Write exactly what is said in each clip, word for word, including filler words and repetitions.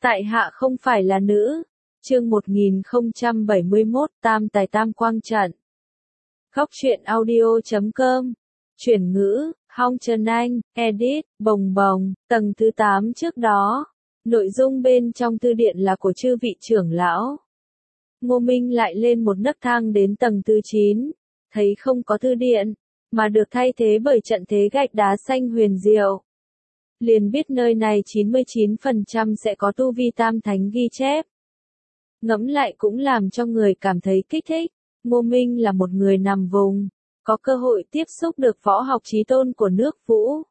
Tại hạ không phải là nữ. Chương một nghìn không trăm bảy mươi mốt Tam Tài Tam Quang Trận. Góc truyện audio chấm com. Chuyển ngữ, Hong Trần Anh, edit, bồng bồng, tầng thứ tám trước đó. Nội dung bên trong thư điện là của chư vị trưởng lão. Ngô Minh lại lên một nấc thang đến tầng thứ chín, thấy không có thư điện, mà được thay thế bởi trận thế gạch đá xanh huyền diệu. Liền biết nơi này chín mươi chín phần trăm sẽ có tu vi tam thánh ghi chép. Ngẫm lại cũng làm cho người cảm thấy kích thích. Ngô Minh là một người nằm vùng, có cơ hội tiếp xúc được võ học chí tôn của nước Vũ.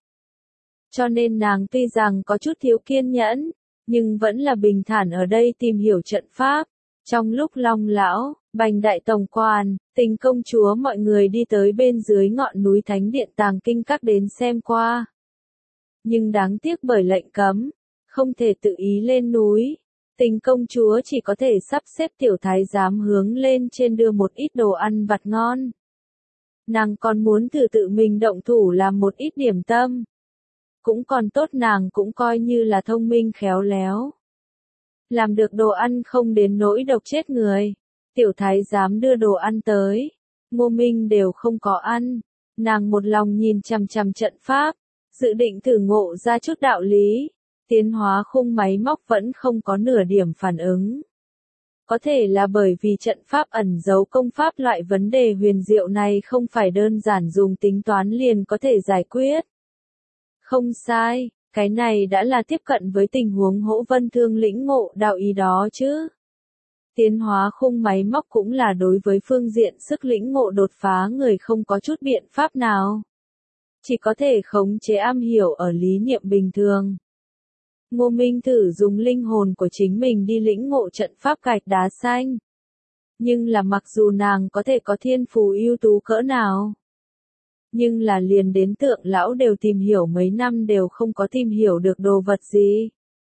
Cho nên nàng tuy rằng có chút thiếu kiên nhẫn, nhưng vẫn là bình thản ở đây tìm hiểu trận pháp. Trong lúc Long Lão, Bành Đại Tổng Quản, Tình Công Chúa mọi người đi tới bên dưới ngọn núi Thánh Điện Tàng Kinh Các đến xem qua. Nhưng đáng tiếc bởi lệnh cấm, không thể tự ý lên núi. Tình Công Chúa chỉ có thể sắp xếp tiểu thái giám hướng lên trên đưa một ít đồ ăn vặt ngon. Nàng còn muốn thử tự mình động thủ làm một ít điểm tâm. Cũng còn tốt nàng cũng coi như là thông minh khéo léo. Làm được đồ ăn không đến nỗi độc chết người. Tiểu thái giám đưa đồ ăn tới. Ngô Minh đều không có ăn. Nàng một lòng nhìn chằm chằm trận pháp. Dự định thử ngộ ra chút đạo lý. Tiến hóa khung máy móc vẫn không có nửa điểm phản ứng. Có thể là bởi vì trận pháp ẩn giấu công pháp loại vấn đề huyền diệu này không phải đơn giản dùng tính toán liền có thể giải quyết. Không sai, cái này đã là tiếp cận với tình huống Hỗ Vân Thương lĩnh ngộ đạo ý đó chứ. Tiến hóa khung máy móc cũng là đối với phương diện sức lĩnh ngộ đột phá người không có chút biện pháp nào. Chỉ có thể khống chế am hiểu ở lý niệm bình thường. Ngô Minh thử dùng linh hồn của chính mình đi lĩnh ngộ trận pháp gạch đá xanh. Nhưng là mặc dù nàng có thể có thiên phú ưu tú cỡ nào. Nhưng là liền đến tượng lão đều tìm hiểu mấy năm đều không có tìm hiểu được đồ vật gì.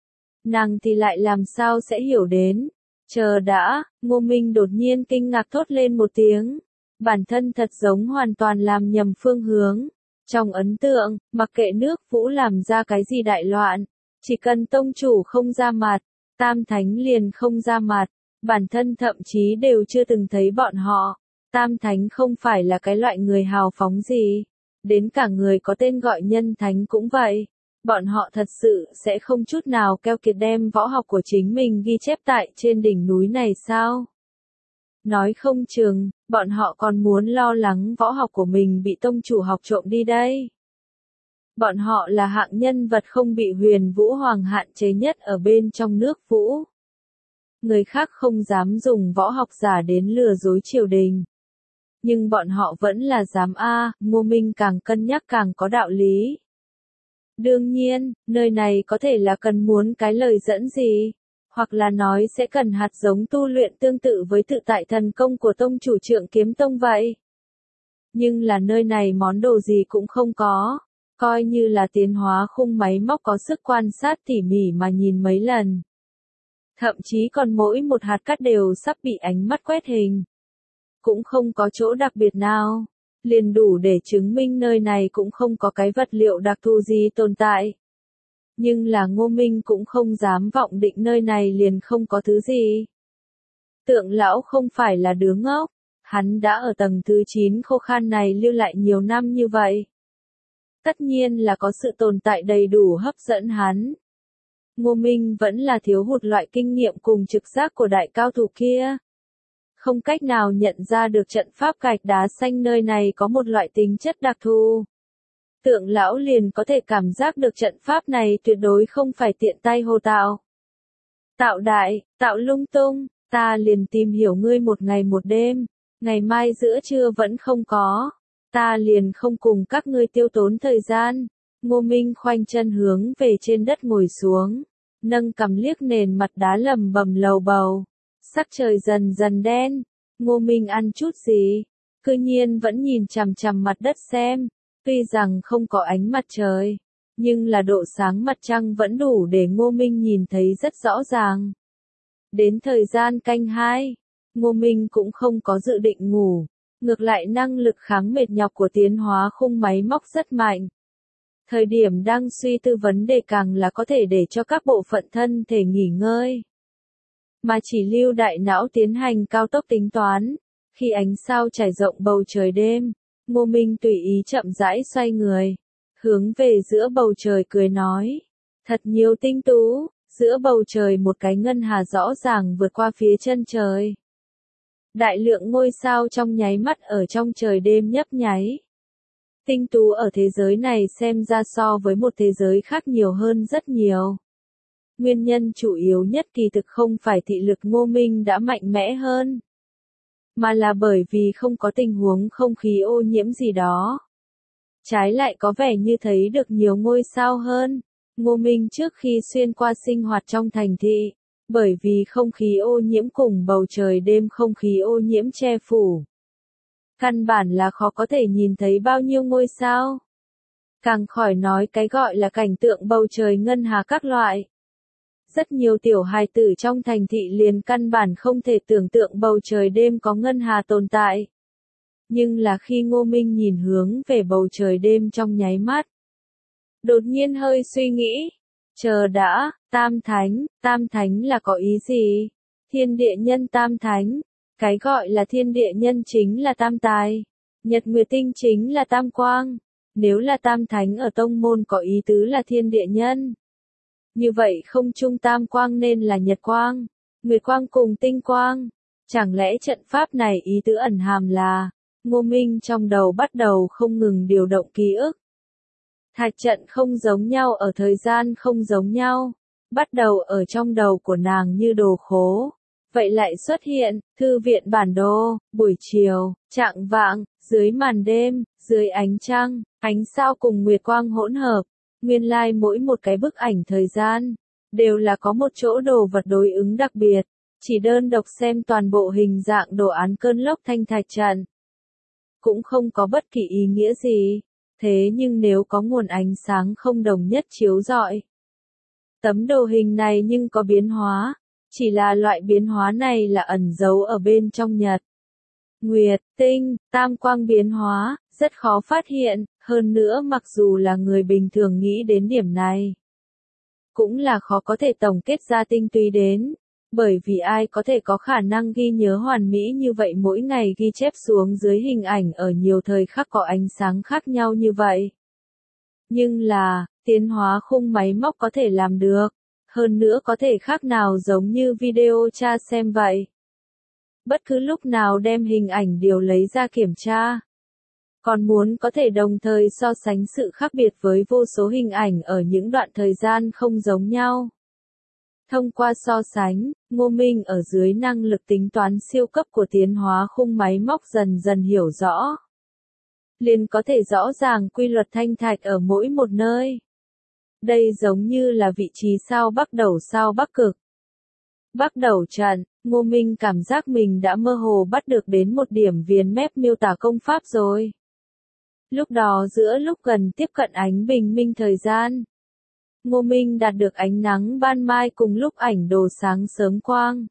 Nàng thì lại làm sao sẽ hiểu đến. Chờ đã, Ngô Minh đột nhiên kinh ngạc thốt lên một tiếng. Bản thân thật giống hoàn toàn làm nhầm phương hướng. Trong ấn tượng, mặc kệ nước Vũ làm ra cái gì đại loạn. Chỉ cần tông chủ không ra mặt, tam thánh liền không ra mặt, bản thân thậm chí đều chưa từng thấy bọn họ. Tam thánh không phải là cái loại người hào phóng gì, đến cả người có tên gọi nhân thánh cũng vậy. Bọn họ thật sự sẽ không chút nào keo kiệt đem võ học của chính mình ghi chép tại trên đỉnh núi này sao? Nói không chừng, bọn họ còn muốn lo lắng võ học của mình bị tông chủ học trộm đi đây. Bọn họ là hạng nhân vật không bị Huyền Vũ Hoàng hạn chế nhất ở bên trong nước Vũ. Người khác không dám dùng võ học giả đến lừa dối triều đình. Nhưng bọn họ vẫn là dám a, Ngô Minh càng cân nhắc càng có đạo lý. Đương nhiên, nơi này có thể là cần muốn cái lời dẫn gì, hoặc là nói sẽ cần hạt giống tu luyện tương tự với tự tại thần công của tông chủ Trượng Kiếm Tông vậy. Nhưng là nơi này món đồ gì cũng không có. Coi như là tiến hóa khung máy móc có sức quan sát tỉ mỉ mà nhìn mấy lần. Thậm chí còn mỗi một hạt cát đều sắp bị ánh mắt quét hình. Cũng không có chỗ đặc biệt nào. Liền đủ để chứng minh nơi này cũng không có cái vật liệu đặc thù gì tồn tại. Nhưng là Ngô Minh cũng không dám vọng định nơi này liền không có thứ gì. Tượng lão không phải là đứa ngốc. Hắn đã ở tầng thứ chín khô khan này lưu lại nhiều năm như vậy. Tất nhiên là có sự tồn tại đầy đủ hấp dẫn hắn. Ngô Minh vẫn là thiếu hụt loại kinh nghiệm cùng trực giác của đại cao thủ kia. Không cách nào nhận ra được trận pháp gạch đá xanh nơi này có một loại tính chất đặc thù. Tượng lão liền có thể cảm giác được trận pháp này tuyệt đối không phải tiện tay hồ tạo. Tạo đại, tạo lung tung, ta liền tìm hiểu ngươi một ngày một đêm, ngày mai giữa trưa vẫn không có. Ta liền không cùng các ngươi tiêu tốn thời gian. Ngô Minh khoanh chân hướng về trên đất ngồi xuống, nâng cằm liếc nền mặt đá lầm bầm lầu bầu. Sắc trời dần dần đen. Ngô Minh ăn chút gì? Cư nhiên vẫn nhìn chằm chằm mặt đất xem. Tuy rằng không có ánh mặt trời, nhưng là độ sáng mặt trăng vẫn đủ để Ngô Minh nhìn thấy rất rõ ràng. Đến thời gian canh hai, Ngô Minh cũng không có dự định ngủ. Ngược lại năng lực kháng mệt nhọc của tiến hóa khung máy móc rất mạnh. Thời điểm đang suy tư vấn đề càng là có thể để cho các bộ phận thân thể nghỉ ngơi. Mà chỉ lưu đại não tiến hành cao tốc tính toán. Khi ánh sao trải rộng bầu trời đêm, Ngô Minh tùy ý chậm rãi xoay người, hướng về giữa bầu trời cười nói. Thật nhiều tinh tú, giữa bầu trời một cái ngân hà rõ ràng vượt qua phía chân trời. Đại lượng ngôi sao trong nháy mắt ở trong trời đêm nhấp nháy. Tinh tú ở thế giới này xem ra so với một thế giới khác nhiều hơn rất nhiều. Nguyên nhân chủ yếu nhất kỳ thực không phải thị lực Ngô Minh đã mạnh mẽ hơn, mà là bởi vì không có tình huống không khí ô nhiễm gì đó. Trái lại có vẻ như thấy được nhiều ngôi sao hơn. Ngô Minh trước khi xuyên qua sinh hoạt trong thành thị, bởi vì không khí ô nhiễm cùng bầu trời đêm không khí ô nhiễm che phủ. Căn bản là khó có thể nhìn thấy bao nhiêu ngôi sao. Càng khỏi nói cái gọi là cảnh tượng bầu trời ngân hà các loại. Rất nhiều tiểu hài tử trong thành thị liền căn bản không thể tưởng tượng bầu trời đêm có ngân hà tồn tại. Nhưng là khi Ngô Minh nhìn hướng về bầu trời đêm trong nháy mắt, đột nhiên hơi suy nghĩ. Chờ đã, Tam Thánh, Tam Thánh là có ý gì? Thiên địa nhân Tam Thánh. Cái gọi là thiên địa nhân chính là Tam Tài. Nhật Nguyệt Tinh chính là Tam Quang. Nếu là Tam Thánh ở tông môn có ý tứ là thiên địa nhân. Như vậy không trung Tam Quang nên là Nhật Quang, Nguyệt Quang cùng Tinh Quang. Chẳng lẽ trận pháp này ý tứ ẩn hàm là, Ngô Minh trong đầu bắt đầu không ngừng điều động ký ức. Thạch trận không giống nhau ở thời gian không giống nhau, bắt đầu ở trong đầu của nàng như đồ khố. Vậy lại xuất hiện, thư viện bản đồ, buổi chiều, trạng vạng, dưới màn đêm, dưới ánh trăng, ánh sao cùng nguyệt quang hỗn hợp. Nguyên lai like mỗi một cái bức ảnh thời gian, đều là có một chỗ đồ vật đối ứng đặc biệt. Chỉ đơn độc xem toàn bộ hình dạng đồ án cơn lốc thanh thạch trận, cũng không có bất kỳ ý nghĩa gì. Thế nhưng nếu có nguồn ánh sáng không đồng nhất chiếu rọi, tấm đồ hình này nhưng có biến hóa. Chỉ là loại biến hóa này là ẩn giấu ở bên trong Nhật, Nguyệt, Tinh, Tam Quang biến hóa, rất khó phát hiện, hơn nữa mặc dù là người bình thường nghĩ đến điểm này, cũng là khó có thể tổng kết ra tinh túy đến, bởi vì ai có thể có khả năng ghi nhớ hoàn mỹ như vậy mỗi ngày ghi chép xuống dưới hình ảnh ở nhiều thời khắc có ánh sáng khác nhau như vậy. Nhưng là, tiến hóa khung máy móc có thể làm được. Hơn nữa có thể khác nào giống như video tra xem vậy. Bất cứ lúc nào đem hình ảnh điều lấy ra kiểm tra. Còn muốn có thể đồng thời so sánh sự khác biệt với vô số hình ảnh ở những đoạn thời gian không giống nhau. Thông qua so sánh, Ngô Minh ở dưới năng lực tính toán siêu cấp của tiến hóa khung máy móc dần dần hiểu rõ. Liền có thể rõ ràng quy luật thanh thạch ở mỗi một nơi. Đây giống như là vị trí sao Bắc Đầu sao Bắc Cực. Bắc Đầu trận, Ngô Minh cảm giác mình đã mơ hồ bắt được đến một điểm viền mép miêu tả công pháp rồi. Lúc đó giữa lúc gần tiếp cận ánh bình minh thời gian, Ngô Minh đạt được ánh nắng ban mai cùng lúc ảnh đồ sáng sớm quang.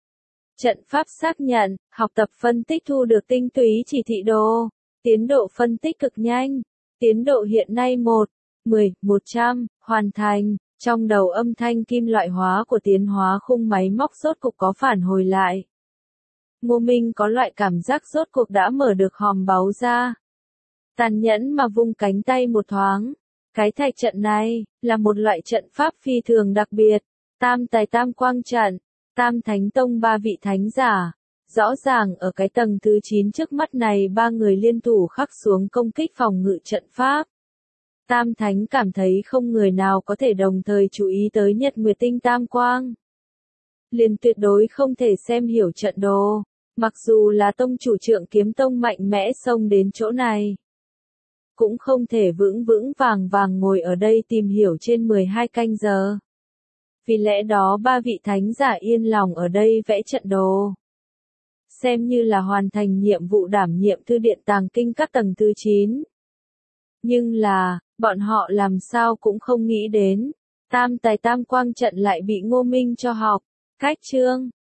Trận pháp xác nhận, học tập phân tích thu được tinh túy chỉ thị đồ, tiến độ phân tích cực nhanh, tiến độ hiện nay một, mười, một trăm, hoàn thành, trong đầu âm thanh kim loại hóa của tiến hóa khung máy móc rốt cục có phản hồi lại. Ngô Minh có loại cảm giác rốt cuộc đã mở được hòm báu ra. Tàn nhẫn mà vung cánh tay một thoáng. Cái thạch trận này, là một loại trận pháp phi thường đặc biệt. Tam tài tam quang trận, Tam Thánh Tông ba vị thánh giả. Rõ ràng ở cái tầng thứ chín trước mắt này ba người liên thủ khắc xuống công kích phòng ngự trận pháp. Tam Thánh cảm thấy không người nào có thể đồng thời chú ý tới Nhật Nguyệt Tinh Tam Quang. Liền tuyệt đối không thể xem hiểu trận đồ, mặc dù là tông chủ Trượng Kiếm Tông mạnh mẽ xông đến chỗ này. Cũng không thể vững vững vàng vàng ngồi ở đây tìm hiểu trên mười hai canh giờ. Vì lẽ đó ba vị thánh giả yên lòng ở đây vẽ trận đồ. Xem như là hoàn thành nhiệm vụ đảm nhiệm thư điện tàng kinh các tầng thứ chín. Nhưng là, bọn họ làm sao cũng không nghĩ đến, tam tài tam quang trận lại bị Ngô Minh cho học. Cách chương,